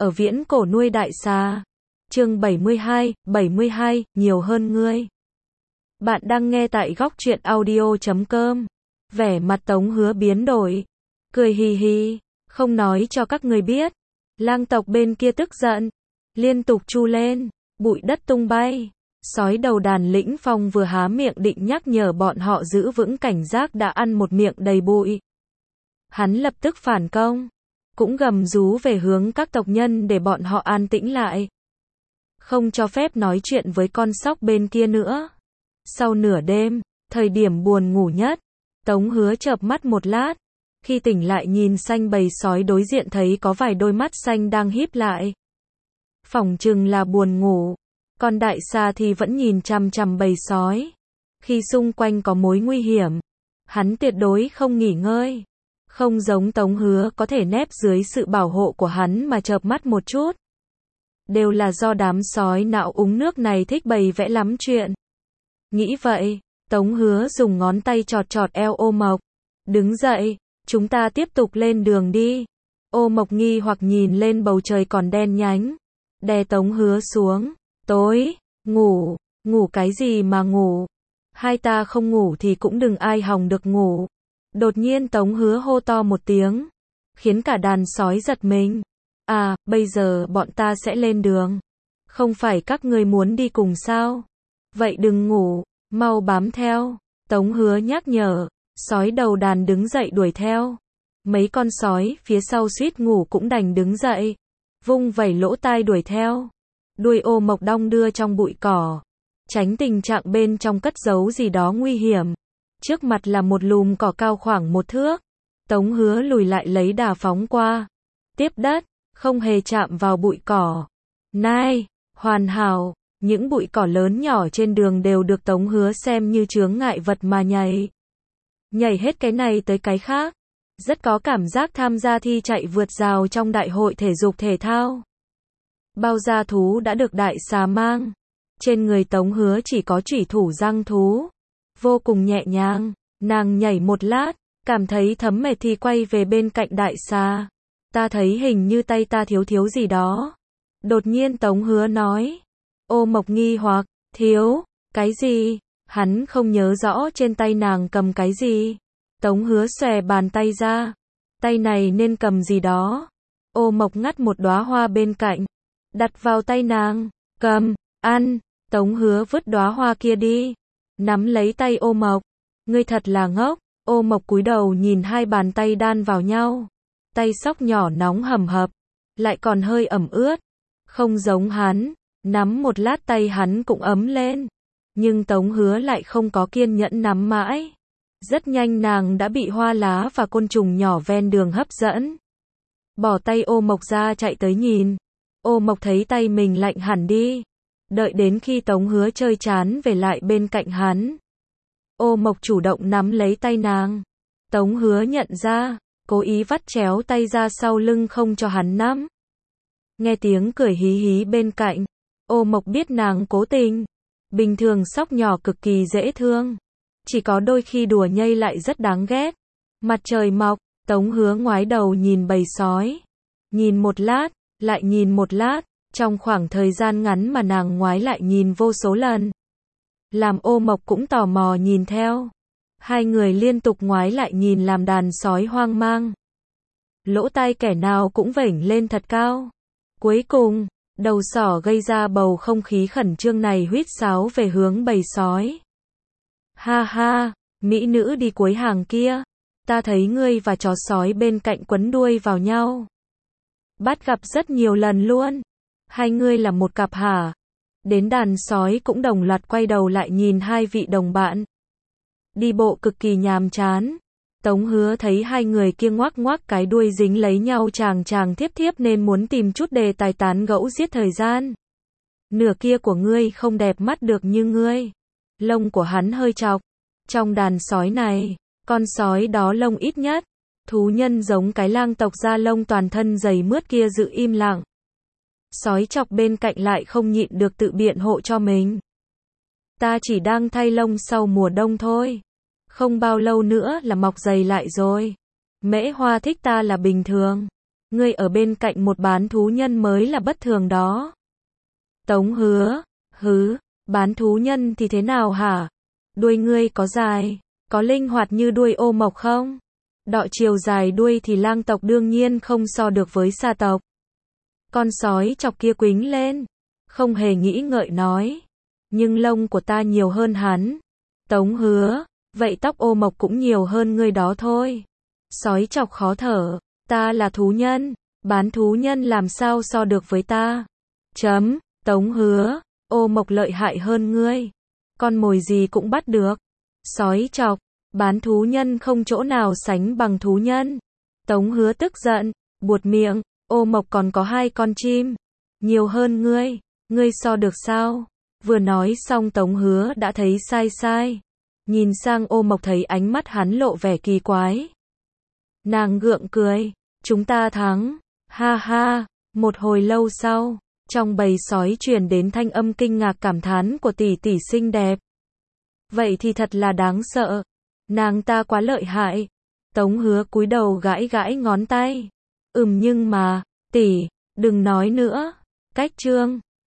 ở viễn cổ nuôi đại xà. Chương 72, nhiều hơn ngươi. Bạn đang nghe tại góc truyện audio.com. Vẻ mặt Tống Hứa biến đổi, cười hì hì, không nói cho các người biết. Lang tộc bên kia tức giận, liên tục chu lên, bụi đất tung bay. Sói đầu đàn Lĩnh Phong vừa há miệng định nhắc nhở bọn họ giữ vững cảnh giác đã ăn một miệng đầy bụi. Hắn lập tức phản công, cũng gầm rú về hướng các tộc nhân để bọn họ an tĩnh lại. Không cho phép nói chuyện với con sóc bên kia nữa. Sau nửa đêm, thời điểm buồn ngủ nhất, Tống Hứa chợp mắt một lát. Khi tỉnh lại nhìn xanh bầy sói đối diện thấy có vài đôi mắt xanh đang híp lại. Phỏng chừng là buồn ngủ. Còn đại xà thì vẫn nhìn chằm chằm bầy sói. Khi xung quanh có mối nguy hiểm, hắn tuyệt đối không nghỉ ngơi. Không giống Tống Hứa có thể nép dưới sự bảo hộ của hắn mà chợp mắt một chút. Đều là do đám sói não uống nước này thích bày vẽ lắm chuyện. Nghĩ vậy, Tống Hứa dùng ngón tay chọt chọt eo Ô Mộc. Đứng dậy, chúng ta tiếp tục lên đường đi. Ô Mộc nghi hoặc nhìn lên bầu trời còn đen nhánh. Đè Tống Hứa xuống. Tối, ngủ cái gì mà ngủ. Hai ta không ngủ thì cũng đừng ai hòng được ngủ. Đột nhiên Tống Hứa hô to một tiếng, khiến cả đàn sói giật mình. À, bây giờ bọn ta sẽ lên đường. Không phải các ngươi muốn đi cùng sao? Vậy đừng ngủ, mau bám theo. Tống Hứa nhắc nhở, sói đầu đàn đứng dậy đuổi theo. Mấy con sói phía sau suýt ngủ cũng đành đứng dậy, vung vẩy lỗ tai đuổi theo. Đuôi Ô Mộc đong đưa trong bụi cỏ, tránh tình trạng bên trong cất giấu gì đó nguy hiểm. Trước mặt là một lùm cỏ cao khoảng 1 thước. Tống Hứa lùi lại lấy đà phóng qua. Tiếp đất, không hề chạm vào bụi cỏ. Nai, hoàn hảo, những bụi cỏ lớn nhỏ trên đường đều được Tống Hứa xem như chướng ngại vật mà nhảy. Nhảy hết cái này tới cái khác. Rất có cảm giác tham gia thi chạy vượt rào trong đại hội thể dục thể thao. Bao gia thú đã được đại xà mang. Trên người Tống Hứa chỉ có chủy thủ răng thú. Vô cùng nhẹ nhàng, nàng nhảy một lát, cảm thấy thấm mệt thì quay về bên cạnh đại xà. Ta thấy hình như tay ta thiếu gì đó. Đột nhiên Tống Hứa nói. Ô Mộc nghi hoặc, thiếu, cái gì? Hắn không nhớ rõ trên tay nàng cầm cái gì. Tống Hứa xòe bàn tay ra. Tay này nên cầm gì đó. Ô Mộc ngắt một đóa hoa bên cạnh, đặt vào tay nàng. Cầm, ăn. Tống Hứa vứt đóa hoa kia đi, nắm lấy tay Ô Mộc. Ngươi thật là ngốc. Ô Mộc cúi đầu nhìn hai bàn tay đan vào nhau. Tay sóc nhỏ nóng hầm hập, lại còn hơi ẩm ướt. Không giống hắn, nắm một lát tay hắn cũng ấm lên. Nhưng Tống Hứa lại không có kiên nhẫn nắm mãi. Rất nhanh nàng đã bị hoa lá và côn trùng nhỏ ven đường hấp dẫn. Bỏ tay Ô Mộc ra chạy tới nhìn. Ô Mộc thấy tay mình lạnh hẳn đi. Đợi đến khi Tống Hứa chơi chán về lại bên cạnh hắn. Ô Mộc chủ động nắm lấy tay nàng. Tống Hứa nhận ra, cố ý vắt chéo tay ra sau lưng không cho hắn nắm. Nghe tiếng cười hí hí bên cạnh. Ô Mộc biết nàng cố tình. Bình thường sóc nhỏ cực kỳ dễ thương. Chỉ có đôi khi đùa nhây lại rất đáng ghét. Mặt trời mọc, Tống Hứa ngoái đầu nhìn bầy sói. Nhìn một lát, lại nhìn một lát. Trong khoảng thời gian ngắn mà nàng ngoái lại nhìn vô số lần. Làm Ô Mộc cũng tò mò nhìn theo. Hai người liên tục ngoái lại nhìn làm đàn sói hoang mang. Lỗ tai kẻ nào cũng vểnh lên thật cao. Cuối cùng, đầu sỏ gây ra bầu không khí khẩn trương này huýt sáo về hướng bầy sói. Ha ha, mỹ nữ đi cuối hàng kia. Ta thấy ngươi và chó sói bên cạnh quấn đuôi vào nhau. Bắt gặp rất nhiều lần luôn. Hai ngươi là một cặp hả? Đến đàn sói cũng đồng loạt quay đầu lại nhìn hai vị đồng bạn. Đi bộ cực kỳ nhàm chán. Tống Hứa thấy hai người kia ngoắc ngoắc cái đuôi dính lấy nhau chàng thiếp thiếp nên muốn tìm chút đề tài tán gẫu giết thời gian. Nửa kia của ngươi không đẹp mắt được như ngươi. Lông của hắn hơi chọc. Trong đàn sói này, con sói đó lông ít nhất. Thú nhân giống cái lang tộc da lông toàn thân dày mướt kia giữ im lặng. Sói chọc bên cạnh lại không nhịn được tự biện hộ cho mình. Ta chỉ đang thay lông sau mùa đông thôi. Không bao lâu nữa là mọc dày lại rồi. Mễ Hoa thích ta là bình thường. Ngươi ở bên cạnh một bán thú nhân mới là bất thường đó. Tống Hứa, bán thú nhân thì thế nào hả? Đuôi ngươi có dài, có linh hoạt như đuôi ô mộc không? Đọ chiều dài đuôi thì lang tộc đương nhiên không so được với sa tộc. Con sói chọc kia quính lên, không hề nghĩ ngợi nói. Nhưng lông của ta nhiều hơn hắn. Tống Hứa, vậy tóc ô mộc cũng nhiều hơn ngươi đó thôi. Sói chọc khó thở, ta là thú nhân, bán thú nhân làm sao so được với ta. Tống Hứa, ô mộc lợi hại hơn ngươi. Con mồi gì cũng bắt được. Sói chọc, bán thú nhân không chỗ nào sánh bằng thú nhân. Tống Hứa tức giận, buột miệng, ô mộc còn có 2 con chim. Nhiều hơn ngươi so được sao? Vừa nói xong Tống Hứa đã thấy sai. Nhìn sang ô mộc thấy ánh mắt hắn lộ vẻ kỳ quái. Nàng gượng cười, chúng ta thắng, ha ha. Một hồi lâu sau, trong bầy sói truyền đến thanh âm kinh ngạc cảm thán của tỷ tỷ xinh đẹp. Vậy thì thật là đáng sợ, nàng ta quá lợi hại. Tống Hứa cúi đầu gãi ngón tay. Nhưng mà, tỷ, đừng nói nữa. Cách chương